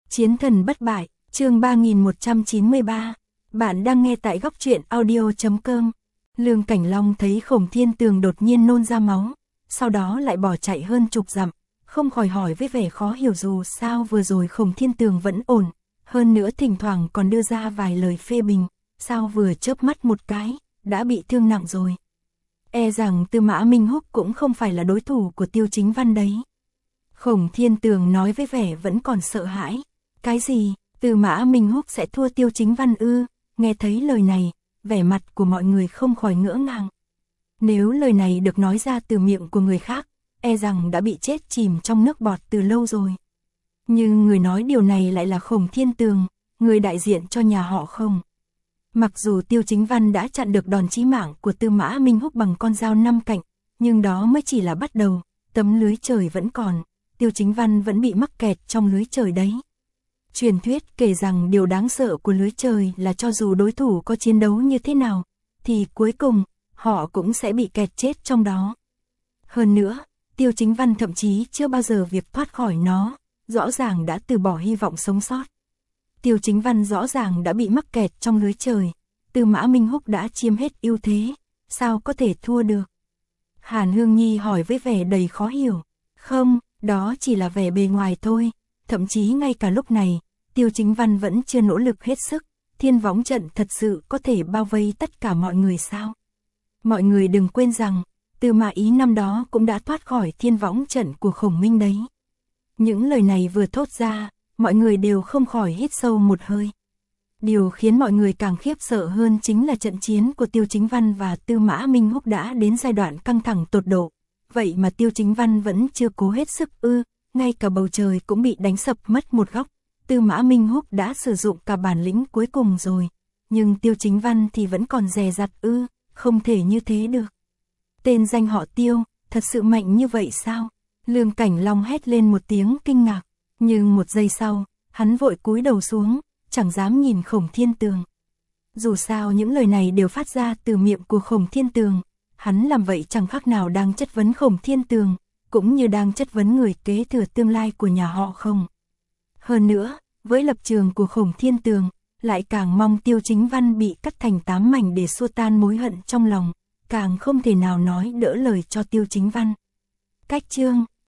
Chiến thần bất bại, chương 3193. Bạn đang nghe tại góc truyện audio.com. Lương Cảnh Long thấy Khổng Thiên Tường đột nhiên nôn ra máu, sau đó lại bỏ chạy hơn chục dặm, không khỏi hỏi với vẻ khó hiểu dù sao vừa rồi Khổng Thiên Tường vẫn ổn, hơn nữa thỉnh thoảng còn đưa ra vài lời phê bình, sao vừa chớp mắt một cái, đã bị thương nặng rồi. E rằng Tư Mã Minh Húc cũng không phải là đối thủ của Tiêu Chính Văn đấy. Khổng Thiên Tường nói với vẻ vẫn còn sợ hãi. Cái gì, Tư Mã Minh Húc sẽ thua Tiêu Chính Văn ư? Nghe thấy lời này, vẻ mặt của mọi người không khỏi ngỡ ngàng. Nếu lời này được nói ra từ miệng của người khác, e rằng đã bị chết chìm trong nước bọt từ lâu rồi. Nhưng người nói điều này lại là Khổng Thiên Tường, người đại diện cho nhà họ Khổng. Mặc dù Tiêu Chính Văn đã chặn được đòn chí mạng của Tư Mã Minh Húc bằng con dao 5 cạnh, nhưng đó mới chỉ là bắt đầu, tấm lưới trời vẫn còn, Tiêu Chính Văn vẫn bị mắc kẹt trong lưới trời đấy. Truyền thuyết kể rằng điều đáng sợ của lưới trời là cho dù đối thủ có chiến đấu như thế nào, thì cuối cùng, họ cũng sẽ bị kẹt chết trong đó. Hơn nữa, Tiêu Chính Văn thậm chí chưa bao giờ việc thoát khỏi nó, rõ ràng đã từ bỏ hy vọng sống sót. Tiêu Chính Văn rõ ràng đã bị mắc kẹt trong lưới trời, Tư Mã Minh Húc đã chiếm hết ưu thế, sao có thể thua được? Hàn Hương Nhi hỏi với vẻ đầy khó hiểu. Không, đó chỉ là vẻ bề ngoài thôi, thậm chí ngay cả lúc này, Tiêu Chính Văn vẫn chưa nỗ lực hết sức, Thiên Võng trận thật sự có thể bao vây tất cả mọi người sao? Mọi người đừng quên rằng, Tư Mã Ý năm đó cũng đã thoát khỏi Thiên Võng trận của Khổng Minh đấy. Những lời này vừa thốt ra, mọi người đều không khỏi hít sâu một hơi. Điều khiến mọi người càng khiếp sợ hơn chính là trận chiến của Tiêu Chính Văn và Tư Mã Minh Húc đã đến giai đoạn căng thẳng tột độ. Vậy mà Tiêu Chính Văn vẫn chưa cố hết sức ư, ngay cả bầu trời cũng bị đánh sập mất một góc. Tư Mã Minh Húc đã sử dụng cả bản lĩnh cuối cùng rồi, nhưng Tiêu Chính Văn thì vẫn còn dè dặt ư, không thể như thế được. Tên danh họ Tiêu, thật sự mạnh như vậy sao? Lương Cảnh Long hét lên một tiếng kinh ngạc, nhưng một giây sau, hắn vội cúi đầu xuống, chẳng dám nhìn Khổng Thiên Tường. Dù sao những lời này đều phát ra từ miệng của Khổng Thiên Tường, hắn làm vậy chẳng khác nào đang chất vấn Khổng Thiên Tường, cũng như đang chất vấn người kế thừa tương lai của nhà họ Khổng. Hơn nữa, với lập trường của Khổng Thiên Tường, lại càng mong Tiêu Chính Văn bị cắt thành 8 mảnh để xua tan mối hận trong lòng, càng không thể nào nói đỡ lời cho Tiêu Chính Văn. Cách chương,